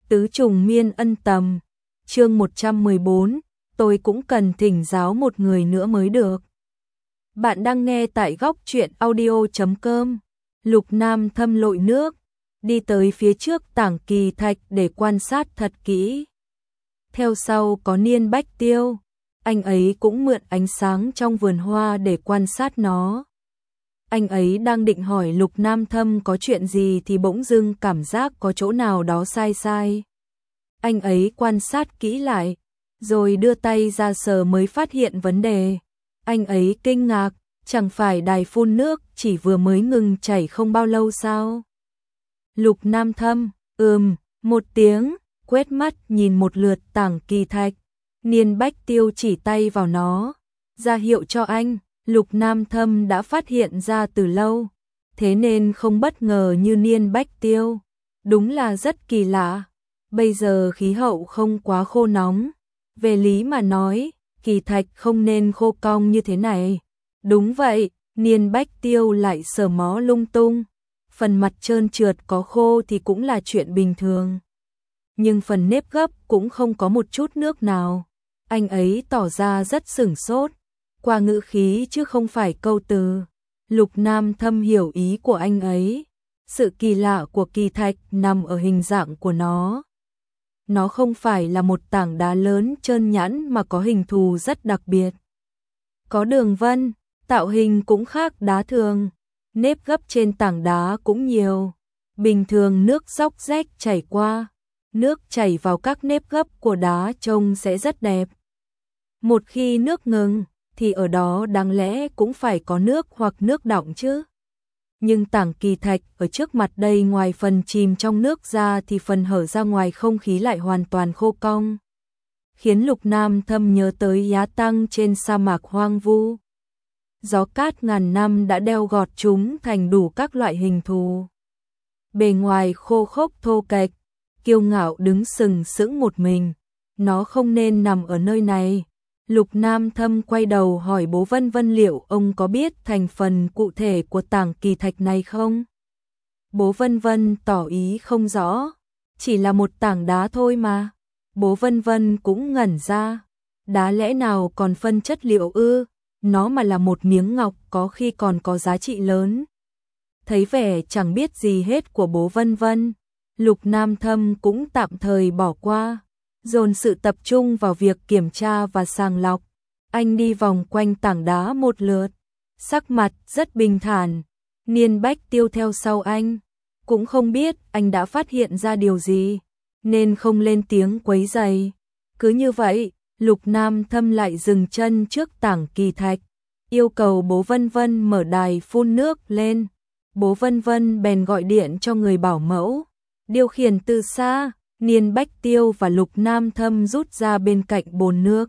Tứ trùng miên ân tầm, chương 114, tôi cũng cần thỉnh giáo một người nữa mới được. Bạn đang nghe tại góc truyện audio.com. Lục Nam Thâm lội nước, đi tới phía trước tảng kỳ thạch để quan sát thật kỹ. Theo sau có Niên Bách Tiêu, anh ấy cũng mượn ánh sáng trong vườn hoa để quan sát nó. Anh ấy đang định hỏi Lục Nam Thâm có chuyện gì thì bỗng dưng cảm giác có chỗ nào đó sai sai. Anh ấy quan sát kỹ lại, rồi đưa tay ra sờ mới phát hiện vấn đề. Anh ấy kinh ngạc, chẳng phải đài phun nước chỉ vừa mới ngừng chảy không bao lâu sao? Lục Nam Thâm, một tiếng, quét mắt nhìn một lượt tảng kỳ thạch. Niên Bách Tiêu chỉ tay vào nó, ra hiệu cho anh. Lục Nam Thâm đã phát hiện ra từ lâu, thế nên không bất ngờ như Niên Bách Tiêu. Đúng là rất kỳ lạ. Bây giờ khí hậu không quá khô nóng. Về lý mà nói, kỳ thạch không nên khô cong như thế này. Đúng vậy, Niên Bách Tiêu lại sờ mó lung tung. Phần mặt trơn trượt có khô thì cũng là chuyện bình thường. Nhưng phần nếp gấp cũng không có một chút nước nào. Anh ấy tỏ ra rất sửng sốt. Qua ngữ khí chứ không phải câu từ. Lục Nam Thâm hiểu ý của anh ấy. Sự kỳ lạ của kỳ thạch nằm ở hình dạng của nó. Nó không phải là một tảng đá lớn trơn nhẵn mà có hình thù rất đặc biệt. Có đường vân, tạo hình cũng khác đá thường. Nếp gấp trên tảng đá cũng nhiều. Bình thường nước róc rách chảy qua, nước chảy vào các nếp gấp của đá trông sẽ rất đẹp. Một khi nước ngừng, thì ở đó đáng lẽ cũng phải có nước hoặc nước đọng chứ. Nhưng tảng kỳ thạch ở trước mặt đây ngoài phần chìm trong nước ra thì phần hở ra ngoài không khí lại hoàn toàn khô cong. Khiến Lục Nam Thâm nhớ tới Giá Tăng trên sa mạc hoang vu. Gió cát ngàn năm đã đeo gọt chúng thành đủ các loại hình thù. Bề ngoài khô khốc thô kệch, kiêu ngạo đứng sừng sững một mình. Nó không nên nằm ở nơi này. Lục Nam Thâm quay đầu hỏi bố Vân Vân liệu ông có biết thành phần cụ thể của tảng kỳ thạch này không? Bố Vân Vân tỏ ý không rõ, chỉ là một tảng đá thôi mà. Bố Vân Vân cũng ngẩn ra, đá lẽ nào còn phân chất liệu ư? Nó mà là một miếng ngọc có khi còn có giá trị lớn. Thấy vẻ chẳng biết gì hết của bố Vân Vân, Lục Nam Thâm cũng tạm thời bỏ qua. Dồn sự tập trung vào việc kiểm tra và sàng lọc. Anh đi vòng quanh tảng đá một lượt, sắc mặt rất bình thản. Niên Bách Tiêu theo sau anh, cũng không biết anh đã phát hiện ra điều gì, nên không lên tiếng quấy rầy. Cứ như vậy, Lục Nam Thâm lại dừng chân trước tảng kỳ thạch, yêu cầu bố Vân Vân mở đài phun nước lên. Bố Vân Vân bèn gọi điện cho người bảo mẫu, điều khiển từ xa. Niên Bách Tiêu và Lục Nam Thâm rút ra bên cạnh bồn nước.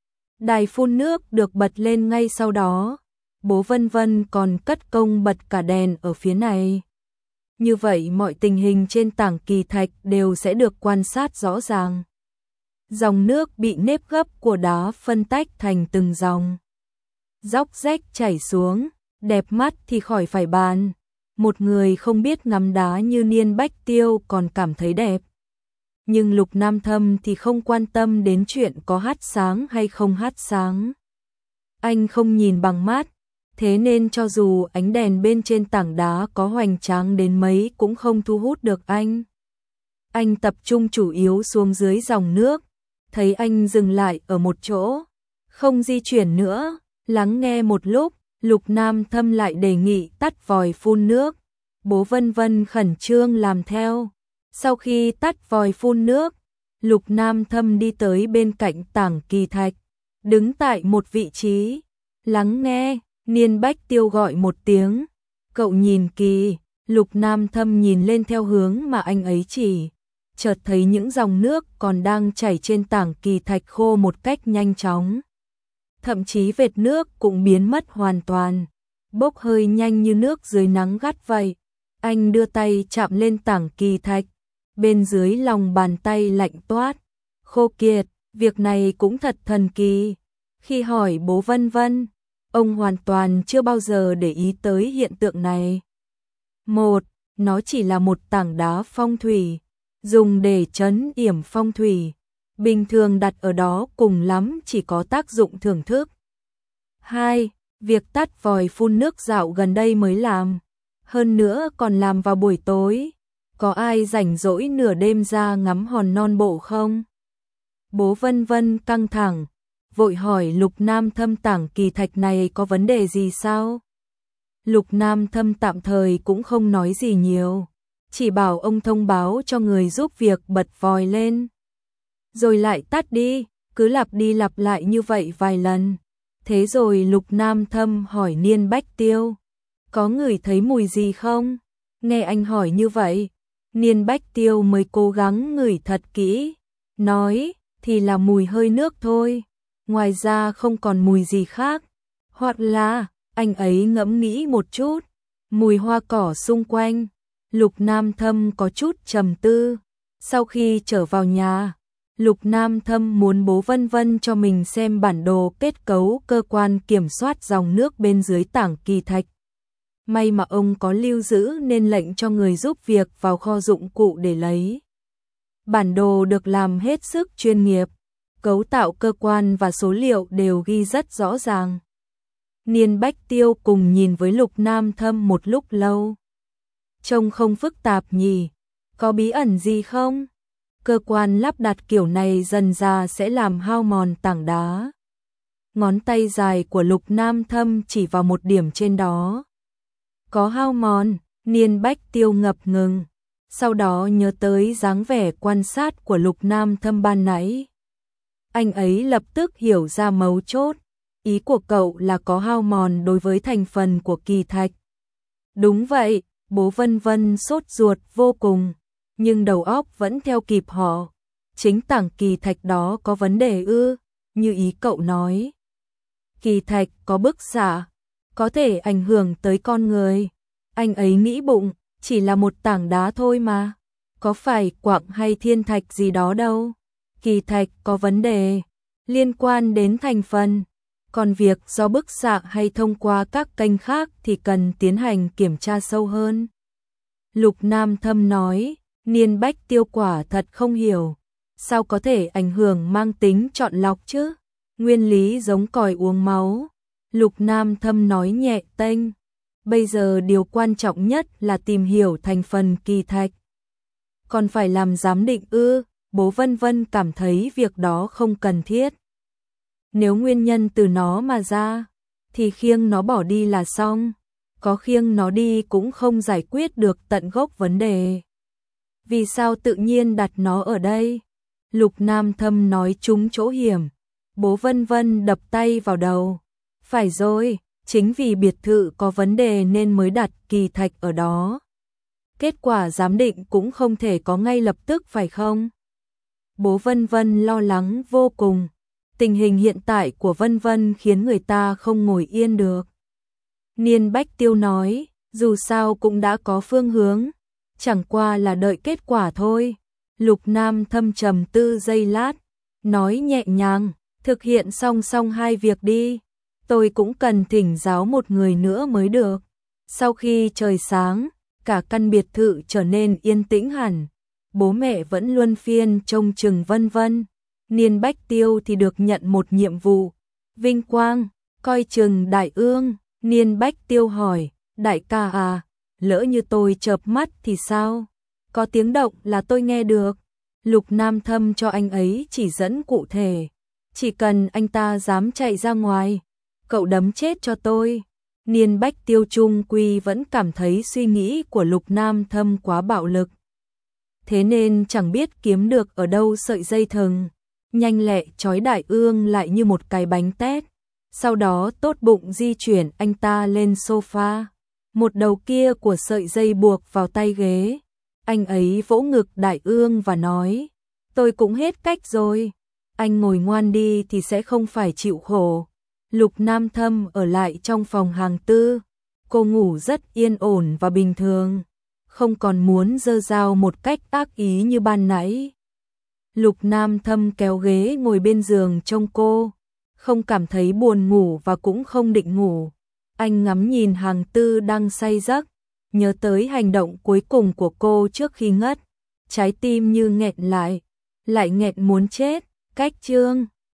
Đài phun nước được bật lên ngay sau đó. Bố Vân Vân còn cất công bật cả đèn ở phía này. Như vậy mọi tình hình trên tảng kỳ thạch đều sẽ được quan sát rõ ràng. Dòng nước bị nếp gấp của đá phân tách thành từng dòng. Róc rách chảy xuống, đẹp mắt thì khỏi phải bàn. Một người không biết ngắm đá như Niên Bách Tiêu còn cảm thấy đẹp. Nhưng Lục Nam Thâm thì không quan tâm đến chuyện có hát sáng hay không hát sáng. Anh không nhìn bằng mắt, thế nên cho dù ánh đèn bên trên tảng đá có hoành tráng đến mấy cũng không thu hút được anh. Anh tập trung chủ yếu xuống dưới dòng nước, thấy anh dừng lại ở một chỗ, không di chuyển nữa, lắng nghe một lúc, Lục Nam Thâm lại đề nghị tắt vòi phun nước. Bố Vân Vân khẩn trương làm theo. Sau khi tắt vòi phun nước, Lục Nam Thâm đi tới bên cạnh tảng kỳ thạch, đứng tại một vị trí, lắng nghe. Niên Bách Tiêu gọi một tiếng, cậu nhìn kỹ. Lục Nam Thâm nhìn lên theo hướng mà anh ấy chỉ, chợt thấy những dòng nước còn đang chảy trên tảng kỳ thạch khô một cách nhanh chóng. Thậm chí vệt nước cũng biến mất hoàn toàn, bốc hơi nhanh như nước dưới nắng gắt vậy. Anh đưa tay chạm lên tảng kỳ thạch, bên dưới lòng bàn tay lạnh toát, khô kiệt. Việc này cũng thật thần kỳ. Khi hỏi bố Vân Vân, ông hoàn toàn chưa bao giờ để ý tới hiện tượng này. Nó chỉ là một tảng đá phong thủy, dùng để trấn yểm phong thủy. Bình thường đặt ở đó cùng lắm chỉ có tác dụng thưởng thức. 2. Việc tắt vòi phun nước dạo gần đây mới làm. Hơn nữa còn làm vào buổi tối. Có ai rảnh rỗi nửa đêm ra ngắm hòn non bộ không? Bố Vân Vân căng thẳng, vội hỏi Lục Nam Thâm tảng kỳ thạch này có vấn đề gì sao? Lục Nam Thâm tạm thời cũng không nói gì nhiều, chỉ bảo ông thông báo cho người giúp việc bật vòi lên. Rồi lại tắt đi, cứ lặp đi lặp lại như vậy vài lần. Thế rồi Lục Nam Thâm hỏi Niên Bách Tiêu, có ngửi thấy mùi gì không? Nghe anh hỏi như vậy, Niên Bách Tiêu mới cố gắng ngửi thật kỹ, nói, thì là mùi hơi nước thôi, ngoài ra không còn mùi gì khác. Hoặc là, anh ấy ngẫm nghĩ một chút, mùi hoa cỏ xung quanh. Lục Nam Thâm có chút trầm tư. Sau khi trở vào nhà, Lục Nam Thâm muốn bố Vân Vân cho mình xem bản đồ kết cấu cơ quan kiểm soát dòng nước bên dưới tảng kỳ thạch. May mà ông có lưu giữ nên lệnh cho người giúp việc vào kho dụng cụ để lấy. Bản đồ được làm hết sức chuyên nghiệp, cấu tạo cơ quan và số liệu đều ghi rất rõ ràng. Niên Bách Tiêu cùng nhìn với Lục Nam Thâm một lúc lâu. Trông không phức tạp nhỉ, có bí ẩn gì không? Cơ quan lắp đặt kiểu này dần ra sẽ làm hao mòn tảng đá. Ngón tay dài của Lục Nam Thâm chỉ vào một điểm trên đó. Có hao mòn, Niên Bách Tiêu ngập ngừng. Sau đó nhớ tới dáng vẻ quan sát của Lục Nam Thâm ban nãy. Anh ấy lập tức hiểu ra mấu chốt. Ý của cậu là có hao mòn đối với thành phần của kỳ thạch. Đúng vậy, bố Vân Vân sốt ruột vô cùng, nhưng đầu óc vẫn theo kịp họ. Chính tảng kỳ thạch đó có vấn đề ư, như ý cậu nói. Kỳ thạch có bức xạ, có thể ảnh hưởng tới con người. Anh ấy nghĩ bụng, chỉ là một tảng đá thôi mà. Có phải quặng hay thiên thạch gì đó đâu. Kỳ thạch có vấn đề, liên quan đến thành phần. Còn việc do bức xạ hay thông qua các kênh khác thì cần tiến hành kiểm tra sâu hơn. Lục Nam Thâm nói, Niên Bách Tiêu quả thật không hiểu. Sao có thể ảnh hưởng mang tính chọn lọc chứ? Nguyên lý giống còi uống máu. Lục Nam Thâm nói nhẹ tênh. Bây giờ điều quan trọng nhất là tìm hiểu thành phần kỳ thạch. Còn phải làm giám định ư? Bố Vân Vân cảm thấy việc đó không cần thiết. Nếu nguyên nhân từ nó mà ra, thì khiêng nó bỏ đi là xong. Có khiêng nó đi cũng không giải quyết được tận gốc vấn đề. Vì sao tự nhiên đặt nó ở đây? Lục Nam Thâm nói trúng chỗ hiểm. Bố Vân Vân đập tay vào đầu. Phải rồi, chính vì biệt thự có vấn đề nên mới đặt kỳ thạch ở đó. Kết quả giám định cũng không thể có ngay lập tức phải không? Bố Vân Vân lo lắng vô cùng. Tình hình hiện tại của Vân Vân khiến người ta không ngồi yên được. Niên Bách Tiêu nói, dù sao cũng đã có phương hướng, chẳng qua là đợi kết quả thôi. Lục Nam Thâm trầm tư giây lát, nói nhẹ nhàng, thực hiện song song hai việc đi. Tôi cũng cần thỉnh giáo một người nữa mới được. Sau khi trời sáng, cả căn biệt thự trở nên yên tĩnh hẳn. Bố mẹ vẫn luân phiên trông chừng Vân Vân. Niên Bách Tiêu thì được nhận một nhiệm vụ. Vinh quang, coi chừng Đại Ương. Niên Bách Tiêu hỏi, đại ca à, lỡ như tôi chợp mắt thì sao? Có tiếng động là tôi nghe được. Lục Nam Thâm cho anh ấy chỉ dẫn cụ thể. Chỉ cần anh ta dám chạy ra ngoài, cậu đấm chết cho tôi. Niên Bách Tiêu trung quy vẫn cảm thấy suy nghĩ của Lục Nam Thâm quá bạo lực. Thế nên chẳng biết kiếm được ở đâu sợi dây thừng. Nhanh lẹ trói Đại Ương lại như một cái bánh tét. Sau đó tốt bụng di chuyển anh ta lên sofa. Một đầu kia của sợi dây buộc vào tay ghế. Anh ấy vỗ ngực Đại Ương và nói, tôi cũng hết cách rồi. Anh ngồi ngoan đi thì sẽ không phải chịu khổ. Lục Nam Thâm ở lại trong phòng hàng tư. Cô ngủ rất yên ổn và bình thường. Không còn muốn giơ dao một cách ác ý như ban nãy. Lục Nam Thâm kéo ghế ngồi bên giường trông cô. Không cảm thấy buồn ngủ và cũng không định ngủ. Anh ngắm nhìn hàng tư đang say giấc. Nhớ tới hành động cuối cùng của cô trước khi ngất. trái tim như nghẹn lại nghẹn muốn chết. Cách chương